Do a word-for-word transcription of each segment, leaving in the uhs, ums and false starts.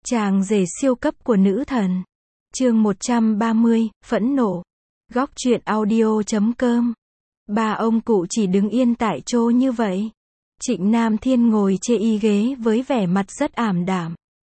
Chàng rể siêu cấp của nữ thần. Chương một trăm ba mươi, phẫn nộ. Góc truyện audio chấm com. Ba ông cụ chỉ đứng yên tại chỗ như vậy. Trịnh Nam Thiên ngồi chê y ghế với vẻ mặt rất ảm đạm.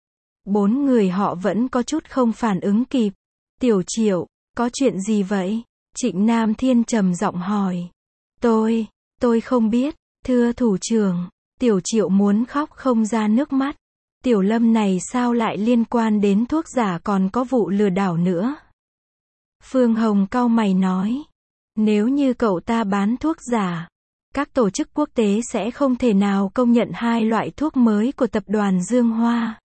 Bốn người họ vẫn có chút không phản ứng kịp. Tiểu Triệu, có chuyện gì vậy? Trịnh Nam Thiên trầm giọng hỏi. Tôi, tôi không biết, thưa thủ trưởng. Tiểu Triệu muốn khóc không ra nước mắt. Tiểu Lâm này sao lại liên quan đến thuốc giả còn có vụ lừa đảo nữa? Phương Hồng cau mày nói. Nếu như cậu ta bán thuốc giả, các tổ chức quốc tế sẽ không thể nào công nhận hai loại thuốc mới của tập đoàn Dương Hoa.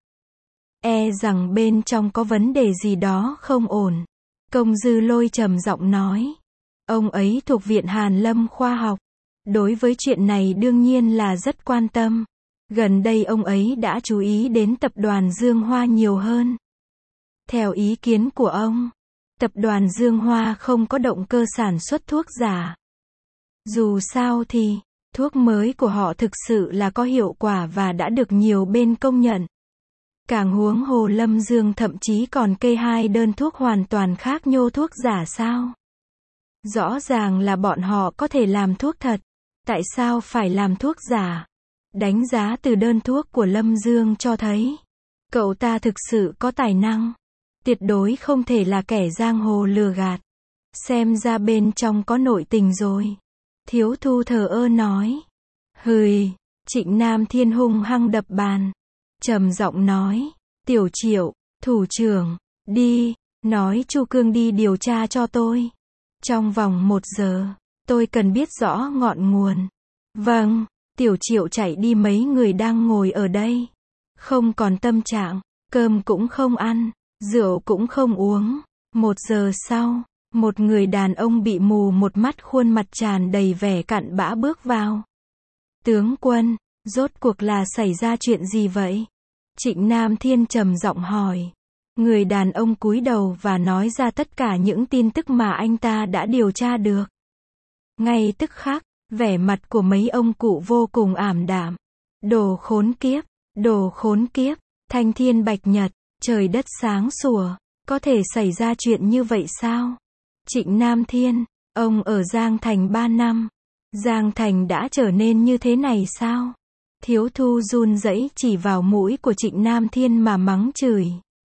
E rằng bên trong có vấn đề gì đó không ổn. Công Dư Lôi trầm giọng nói. Ông ấy thuộc Viện Hàn Lâm Khoa học. Đối với chuyện này đương nhiên là rất quan tâm. Gần đây ông ấy đã chú ý đến tập đoàn Dương Hoa nhiều hơn. Theo ý kiến của ông, tập đoàn Dương Hoa không có động cơ sản xuất thuốc giả. Dù sao thì, thuốc mới của họ thực sự là có hiệu quả và đã được nhiều bên công nhận. Càng huống hồ Lâm Dương thậm chí còn kê hai đơn thuốc hoàn toàn khác nhô thuốc giả sao? Rõ ràng là bọn họ có thể làm thuốc thật. Tại sao phải làm thuốc giả? Đánh giá từ đơn thuốc của Lâm Dương cho thấy, cậu ta thực sự có tài năng. Tuyệt đối không thể là kẻ giang hồ lừa gạt. Xem ra bên trong có nội tình rồi. Thiếu Thu thờ ơ nói. Hừi, Trịnh Nam Thiên hung hăng đập bàn. Trầm giọng nói. Tiểu Triệu, thủ trưởng, đi, nói Chu Cương đi điều tra cho tôi. Trong vòng một giờ, tôi cần biết rõ ngọn nguồn. Vâng. Tiểu Triệu chạy đi, mấy người đang ngồi ở đây. Không còn tâm trạng, cơm cũng không ăn, rượu cũng không uống. Một giờ sau, một người đàn ông bị mù một mắt, khuôn mặt tràn đầy vẻ cặn bã bước vào. Tướng quân, rốt cuộc là xảy ra chuyện gì vậy? Trịnh Nam Thiên trầm giọng hỏi. Người đàn ông cúi đầu và nói ra tất cả những tin tức mà anh ta đã điều tra được. Ngay tức khắc, vẻ mặt của mấy ông cụ vô cùng ảm đạm. Đồ khốn kiếp, đồ khốn kiếp, thanh thiên bạch nhật, trời đất sáng sủa, có thể xảy ra chuyện như vậy sao? Trịnh Nam Thiên, ông ở Giang Thành ba năm. Giang Thành đã trở nên như thế này sao? Thiếu Thu run rẩy chỉ vào mũi của Trịnh Nam Thiên mà mắng chửi.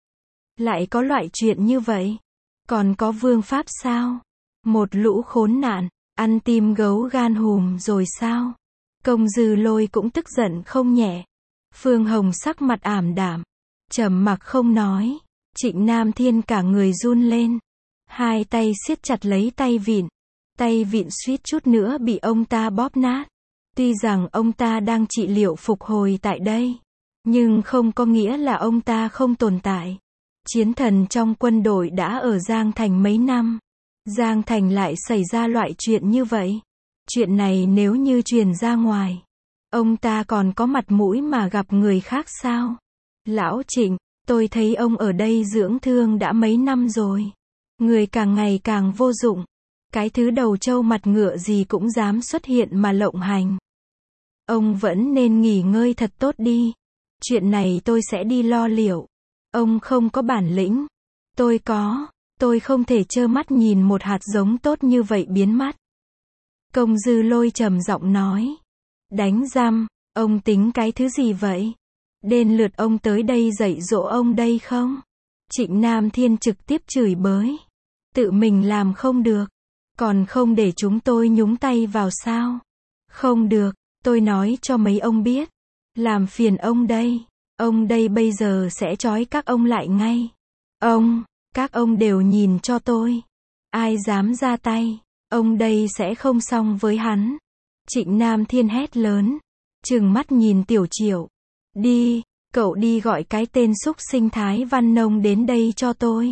Lại có loại chuyện như vậy? Còn có vương pháp sao? Một lũ khốn nạn. Ăn tim gấu gan hùm rồi sao? Công Dư Lôi cũng tức giận không nhẹ. Phương Hồng sắc mặt ảm đạm, trầm mặc không nói. Trịnh Nam Thiên cả người run lên. Hai tay siết chặt lấy tay vịn. Tay vịn suýt chút nữa bị ông ta bóp nát. Tuy rằng ông ta đang trị liệu phục hồi tại đây, nhưng không có nghĩa là ông ta không tồn tại. Chiến thần trong quân đội đã ở Giang Thành mấy năm. Giang Thành lại xảy ra loại chuyện như vậy. Chuyện này nếu như truyền ra ngoài, ông ta còn có mặt mũi mà gặp người khác sao? Lão Trịnh, tôi thấy ông ở đây dưỡng thương đã mấy năm rồi. Người càng ngày càng vô dụng. Cái thứ đầu trâu mặt ngựa gì cũng dám xuất hiện mà lộng hành. Ông vẫn nên nghỉ ngơi thật tốt đi. Chuyện này tôi sẽ đi lo liệu. Ông không có bản lĩnh. Tôi có. Tôi không thể trơ mắt nhìn một hạt giống tốt như vậy biến mất. Công Dư Lôi trầm giọng nói. Đánh răm, ông tính cái thứ gì vậy? Đến lượt ông tới đây dạy dỗ ông đây không? Trịnh Nam Thiên trực tiếp chửi bới. Tự mình làm không được, còn không để chúng tôi nhúng tay vào sao? Không được, tôi nói cho mấy ông biết. Làm phiền ông đây. Ông đây bây giờ sẽ trói các ông lại ngay. Ông... Các ông đều nhìn cho tôi. Ai dám ra tay, ông đây sẽ không xong với hắn. Trịnh Nam Thiên hét lớn, trừng mắt nhìn Tiểu Triệu. Đi, cậu đi gọi cái tên xúc sinh Thái Văn Nông đến đây cho tôi.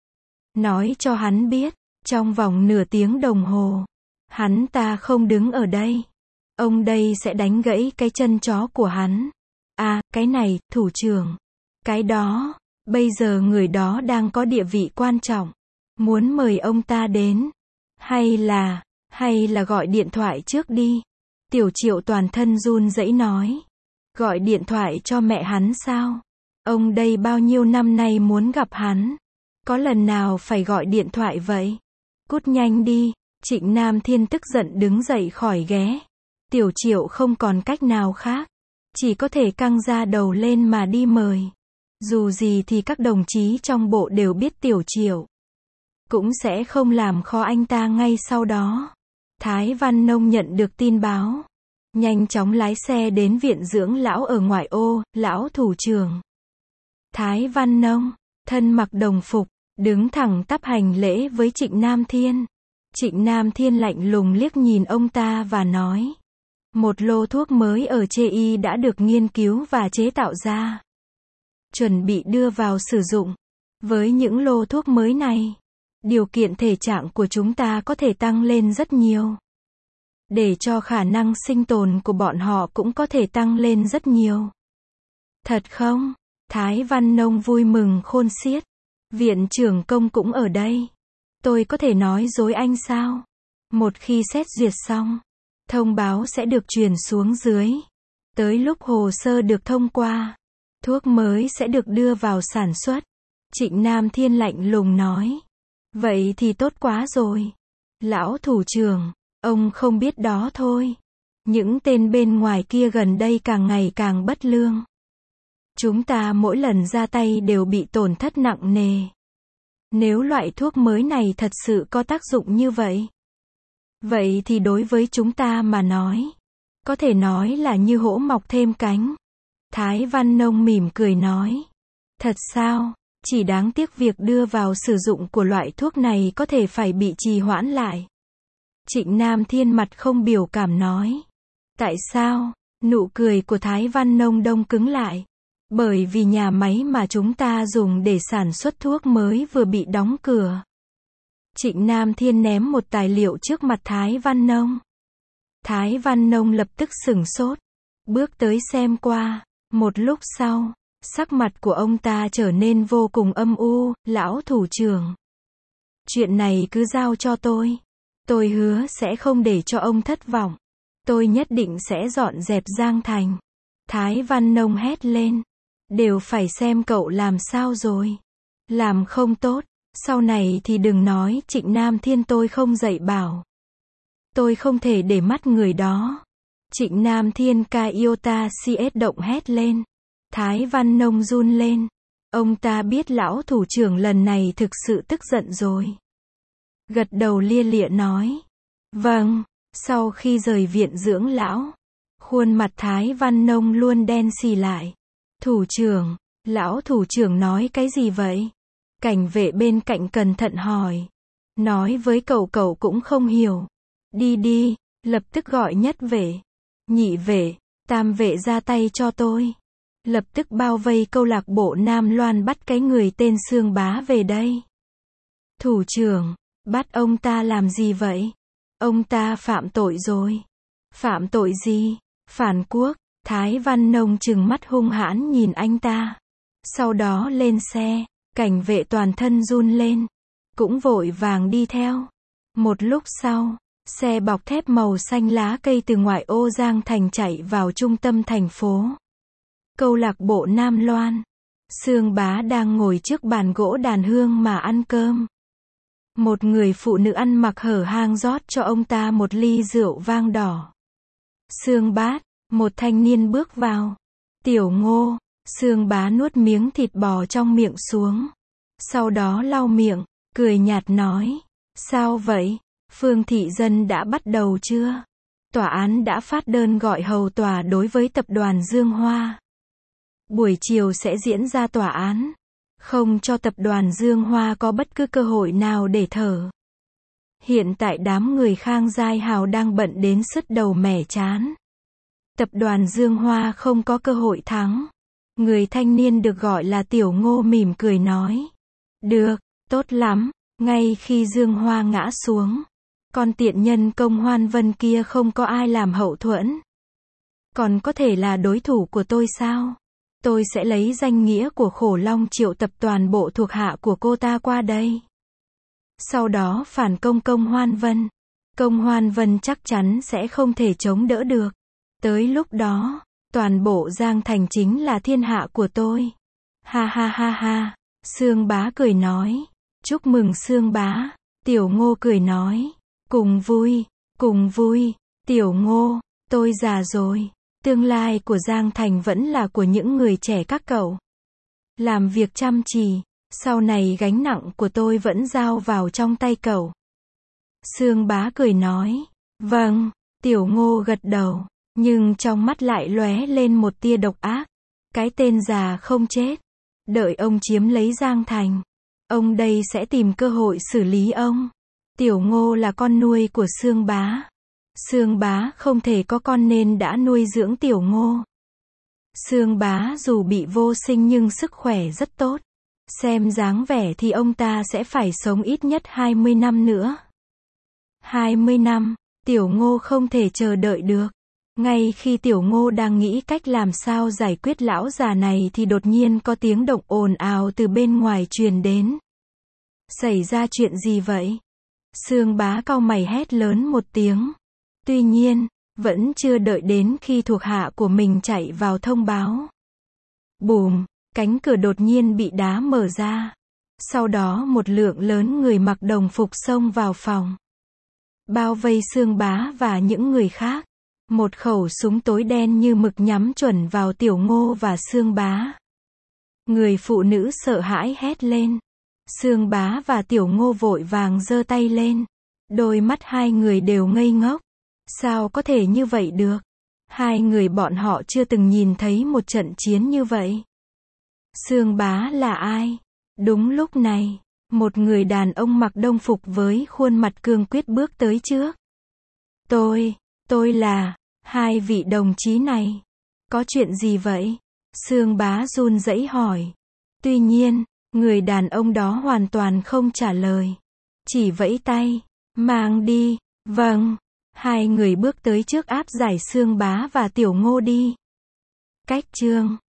Nói cho hắn biết, trong vòng nửa tiếng đồng hồ, hắn ta không đứng ở đây, ông đây sẽ đánh gãy cái chân chó của hắn. À, cái này, thủ trưởng. Cái đó... Bây giờ người đó đang có địa vị quan trọng. Muốn mời ông ta đến. Hay là, hay là gọi điện thoại trước đi. Tiểu Triệu toàn thân run rẩy nói. Gọi điện thoại cho mẹ hắn sao? Ông đây bao nhiêu năm nay muốn gặp hắn. Có lần nào phải gọi điện thoại vậy? Cút nhanh đi. Trịnh Nam Thiên tức giận đứng dậy khỏi ghế. Tiểu Triệu không còn cách nào khác. Chỉ có thể căng ra đầu lên mà đi mời. Dù gì thì các đồng chí trong bộ đều biết Tiểu Triệu cũng sẽ không làm khó anh ta ngay sau đó. Thái Văn Nông nhận được tin báo. Nhanh chóng lái xe đến viện dưỡng lão ở ngoại ô, lão thủ trưởng. Thái Văn Nông, thân mặc đồng phục, đứng thẳng tắp hành lễ với Trịnh Nam Thiên. Trịnh Nam Thiên lạnh lùng liếc nhìn ông ta và nói. Một lô thuốc mới ở chê y đã được nghiên cứu và chế tạo ra. Chuẩn bị đưa vào sử dụng. Với những lô thuốc mới này, điều kiện thể trạng của chúng ta có thể tăng lên rất nhiều. Để cho khả năng sinh tồn của bọn họ cũng có thể tăng lên rất nhiều. Thật không? Thái Văn Nông vui mừng khôn xiết. Viện trưởng Công cũng ở đây. Tôi có thể nói dối anh sao? Một khi xét duyệt xong, thông báo sẽ được truyền xuống dưới. Tới lúc hồ sơ được thông qua, thuốc mới sẽ được đưa vào sản xuất. Trịnh Nam Thiên lạnh lùng nói. Vậy thì tốt quá rồi. Lão thủ trưởng, ông không biết đó thôi. Những tên bên ngoài kia gần đây càng ngày càng bất lương. Chúng ta mỗi lần ra tay đều bị tổn thất nặng nề. Nếu loại thuốc mới này thật sự có tác dụng như vậy, vậy thì đối với chúng ta mà nói, có thể nói là như hổ mọc thêm cánh. Thái Văn Nông mỉm cười nói. Thật sao? Chỉ đáng tiếc việc đưa vào sử dụng của loại thuốc này có thể phải bị trì hoãn lại. Trịnh Nam Thiên mặt không biểu cảm nói. Tại sao? Nụ cười của Thái Văn Nông đông cứng lại. Bởi vì nhà máy mà chúng ta dùng để sản xuất thuốc mới vừa bị đóng cửa. Trịnh Nam Thiên ném một tài liệu trước mặt Thái Văn Nông. Thái Văn Nông lập tức sửng sốt. Bước tới xem qua. Một lúc sau, sắc mặt của ông ta trở nên vô cùng âm u. Lão thủ trưởng, chuyện này cứ giao cho tôi. Tôi hứa sẽ không để cho ông thất vọng. Tôi nhất định sẽ dọn dẹp Giang Thành. Thái Văn Nông hét lên. Đều phải xem cậu làm sao rồi. Làm không tốt, sau này thì đừng nói Trịnh Nam Thiên tôi không dạy bảo. Tôi không thể để mắt người đó. Trịnh Nam Thiên Kaiota xê ét động hét lên. Thái Văn Nông run lên. Ông ta biết lão thủ trưởng lần này thực sự tức giận rồi. Gật đầu lia lịa nói. Vâng. Sau khi rời viện dưỡng lão, khuôn mặt Thái Văn Nông luôn đen xì lại. Thủ trưởng, lão thủ trưởng nói cái gì vậy? Cảnh vệ bên cạnh cẩn thận hỏi. Nói với cậu cậu cũng không hiểu. Đi đi, lập tức gọi nhất vệ, nhị vệ, tam vệ ra tay cho tôi. Lập tức bao vây câu lạc bộ Nam Loan bắt cái người tên Sương Bá về đây. Thủ trưởng, bắt ông ta làm gì vậy? Ông ta phạm tội rồi. Phạm tội gì? Phản quốc. Thái Văn Nông trừng mắt hung hãn nhìn anh ta. Sau đó lên xe, cảnh vệ toàn thân run lên. Cũng vội vàng đi theo. Một lúc sau, xe bọc thép màu xanh lá cây từ ngoại ô Giang Thành chạy vào trung tâm thành phố. Câu lạc bộ Nam Loan. Sương Bá đang ngồi trước bàn gỗ đàn hương mà ăn cơm. Một người phụ nữ ăn mặc hở hang rót cho ông ta một ly rượu vang đỏ. Sương Bát, một thanh niên bước vào. Tiểu Ngô, Sương Bá nuốt miếng thịt bò trong miệng xuống. Sau đó lau miệng, cười nhạt nói. Sao vậy? Phương thị dân đã bắt đầu chưa? Tòa án đã phát đơn gọi hầu tòa đối với tập đoàn Dương Hoa. Buổi chiều sẽ diễn ra tòa án. Không cho tập đoàn Dương Hoa có bất cứ cơ hội nào để thở. Hiện tại đám người Khang Giai Hào đang bận đến sứt đầu mẻ chán. Tập đoàn Dương Hoa không có cơ hội thắng. Người thanh niên được gọi là Tiểu Ngô mỉm cười nói. Được, tốt lắm. Ngay khi Dương Hoa ngã xuống, con tiện nhân Công Hoan Vân kia không có ai làm hậu thuẫn. Còn có thể là đối thủ của tôi sao? Tôi sẽ lấy danh nghĩa của Khổ Long triệu tập toàn bộ thuộc hạ của cô ta qua đây. Sau đó phản công Công Hoan Vân. Công Hoan Vân chắc chắn sẽ không thể chống đỡ được. Tới lúc đó, toàn bộ Giang Thành chính là thiên hạ của tôi. Ha ha ha ha. Sương Bá cười nói. Chúc mừng Sương Bá. Tiểu Ngô cười nói. Cùng vui, cùng vui. Tiểu Ngô, tôi già rồi. Tương lai của Giang Thành vẫn là của những người trẻ các cậu. Làm việc chăm chỉ, sau này gánh nặng của tôi vẫn giao vào trong tay cậu. Sương Bá cười nói. Vâng, Tiểu Ngô gật đầu, nhưng trong mắt lại lóe lên một tia độc ác. Cái tên già không chết. Đợi ông chiếm lấy Giang Thành, ông đây sẽ tìm cơ hội xử lý ông. Tiểu Ngô là con nuôi của Sương Bá. Sương Bá không thể có con nên đã nuôi dưỡng Tiểu Ngô. Sương Bá dù bị vô sinh nhưng sức khỏe rất tốt. Xem dáng vẻ thì ông ta sẽ phải sống ít nhất hai mươi năm nữa. hai mươi năm, Tiểu Ngô không thể chờ đợi được. Ngay khi Tiểu Ngô đang nghĩ cách làm sao giải quyết lão già này thì đột nhiên có tiếng động ồn ào từ bên ngoài truyền đến. Xảy ra chuyện gì vậy? Sương Bá cau mày hét lớn một tiếng. Tuy nhiên, vẫn chưa đợi đến khi thuộc hạ của mình chạy vào thông báo. Bùm, cánh cửa đột nhiên bị đá mở ra. Sau đó một lượng lớn người mặc đồng phục xông vào phòng. Bao vây Sương Bá và những người khác. Một khẩu súng tối đen như mực nhắm chuẩn vào Tiểu Ngô và Sương Bá. Người phụ nữ sợ hãi hét lên. Sương Bá và Tiểu Ngô vội vàng giơ tay lên. Đôi mắt hai người đều ngây ngốc. Sao có thể như vậy được? Hai người bọn họ chưa từng nhìn thấy một trận chiến như vậy. Sương Bá là ai? Đúng lúc này, một người đàn ông mặc đồng phục với khuôn mặt cương quyết bước tới trước. Tôi, tôi là, hai vị đồng chí này. Có chuyện gì vậy? Sương Bá run rẩy hỏi. Tuy nhiên, người đàn ông đó hoàn toàn không trả lời. Chỉ vẫy tay, mang đi. Vâng. Hai người bước tới trước áp giải Sương Bá và Tiểu Ngô đi. Cách chương